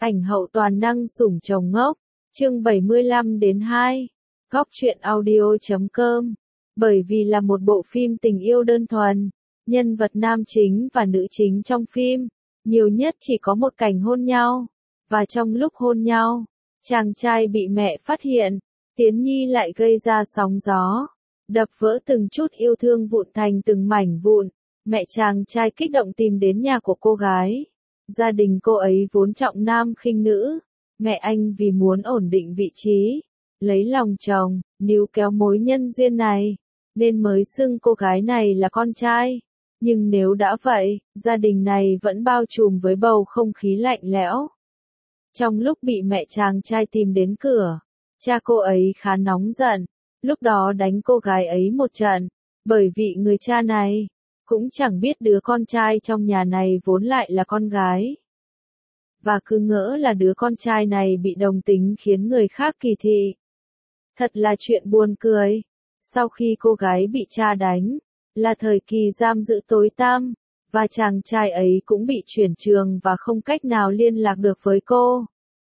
Ảnh hậu toàn năng sủng chồng ngốc, chương 75-2, góc truyện audio.com. Bởi vì là một bộ phim tình yêu đơn thuần, nhân vật nam chính và nữ chính trong phim, nhiều nhất chỉ có một cảnh hôn nhau, và trong lúc hôn nhau, chàng trai bị mẹ phát hiện, Tiến Nhi lại gây ra sóng gió, đập vỡ từng chút yêu thương vụn thành từng mảnh vụn. Mẹ chàng trai kích động tìm đến nhà của cô gái. Gia đình cô ấy vốn trọng nam khinh nữ, mẹ anh vì muốn ổn định vị trí, lấy lòng chồng, níu kéo mối nhân duyên này, nên mới xưng cô gái này là con trai. Nhưng nếu đã vậy, gia đình này vẫn bao trùm với bầu không khí lạnh lẽo. Trong lúc bị mẹ chàng trai tìm đến cửa, cha cô ấy khá nóng giận, lúc đó đánh cô gái ấy một trận, bởi vì người cha này cũng chẳng biết đứa con trai trong nhà này vốn lại là con gái. Và cứ ngỡ là đứa con trai này bị đồng tính khiến người khác kỳ thị. Thật là chuyện buồn cười. Sau khi cô gái bị cha đánh, là thời kỳ giam giữ tối tăm, và chàng trai ấy cũng bị chuyển trường và không cách nào liên lạc được với cô.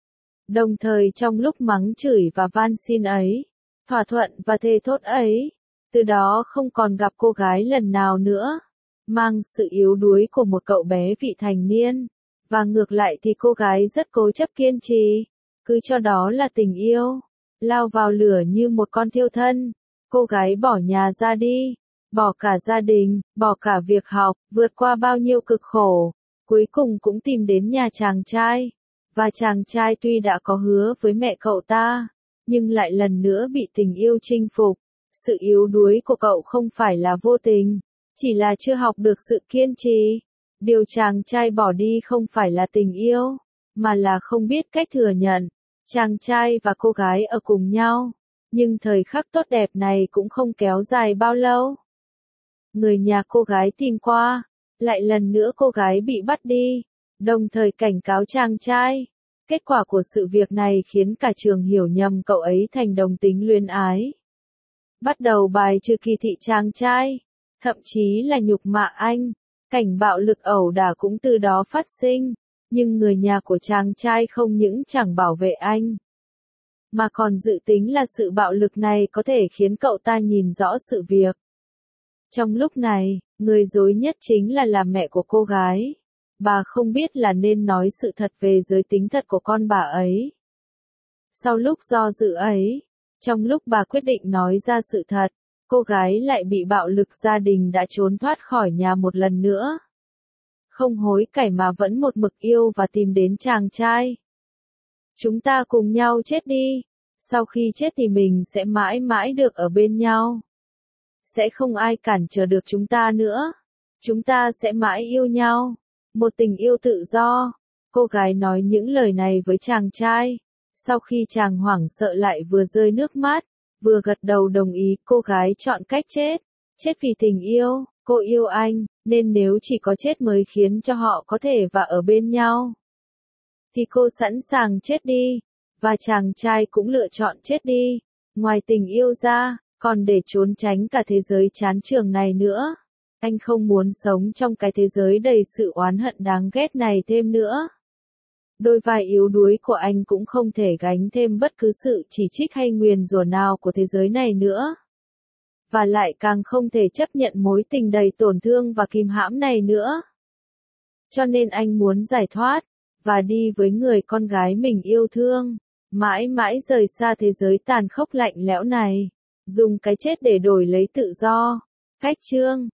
Đồng thời trong lúc mắng chửi và van xin ấy, thỏa thuận và thề thốt ấy, từ đó không còn gặp cô gái lần nào nữa, mang sự yếu đuối của một cậu bé vị thành niên, và ngược lại thì cô gái rất cố chấp kiên trì, cứ cho đó là tình yêu, lao vào lửa như một con thiêu thân. Cô gái bỏ nhà ra đi, bỏ cả gia đình, bỏ cả việc học, vượt qua bao nhiêu cực khổ, cuối cùng cũng tìm đến nhà chàng trai, và chàng trai tuy đã có hứa với mẹ cậu ta, nhưng lại lần nữa bị tình yêu chinh phục. Sự yếu đuối của cậu không phải là vô tình, chỉ là chưa học được sự kiên trì. Điều chàng trai bỏ đi không phải là tình yêu, mà là không biết cách thừa nhận. Chàng trai và cô gái ở cùng nhau, nhưng thời khắc tốt đẹp này cũng không kéo dài bao lâu. Người nhà cô gái tìm qua, lại lần nữa cô gái bị bắt đi, đồng thời cảnh cáo chàng trai. Kết quả của sự việc này khiến cả trường hiểu nhầm cậu ấy thành đồng tính luyến ái. Bắt đầu bài trừ kỳ thị chàng trai, thậm chí là nhục mạ anh, cảnh bạo lực ẩu đả cũng từ đó phát sinh, nhưng người nhà của chàng trai không những chẳng bảo vệ anh, mà còn dự tính là sự bạo lực này có thể khiến cậu ta nhìn rõ sự việc. Trong lúc này, người rối nhất chính là mẹ của cô gái. Bà không biết là nên nói sự thật về giới tính thật của con bà ấy. Sau lúc do dự ấy, trong lúc bà quyết định nói ra sự thật, cô gái lại bị bạo lực gia đình đã trốn thoát khỏi nhà một lần nữa. Không hối cải mà vẫn một mực yêu và tìm đến chàng trai. Chúng ta cùng nhau chết đi, sau khi chết thì mình sẽ mãi mãi được ở bên nhau. Sẽ không ai cản trở được chúng ta nữa. Chúng ta sẽ mãi yêu nhau. Một tình yêu tự do. Cô gái nói những lời này với chàng trai. Sau khi chàng hoảng sợ lại vừa rơi nước mắt, vừa gật đầu đồng ý, cô gái chọn cách chết. Chết vì tình yêu, cô yêu anh, nên nếu chỉ có chết mới khiến cho họ có thể và ở bên nhau, thì cô sẵn sàng chết đi. Và chàng trai cũng lựa chọn chết đi. Ngoài tình yêu ra, còn để trốn tránh cả thế giới chán chường này nữa. Anh không muốn sống trong cái thế giới đầy sự oán hận đáng ghét này thêm nữa. Đôi vai yếu đuối của anh cũng không thể gánh thêm bất cứ sự chỉ trích hay nguyền rủa nào của thế giới này nữa. Và lại càng không thể chấp nhận mối tình đầy tổn thương và kìm hãm này nữa. Cho nên anh muốn giải thoát, và đi với người con gái mình yêu thương, mãi mãi rời xa thế giới tàn khốc lạnh lẽo này, dùng cái chết để đổi lấy tự do. Khách chương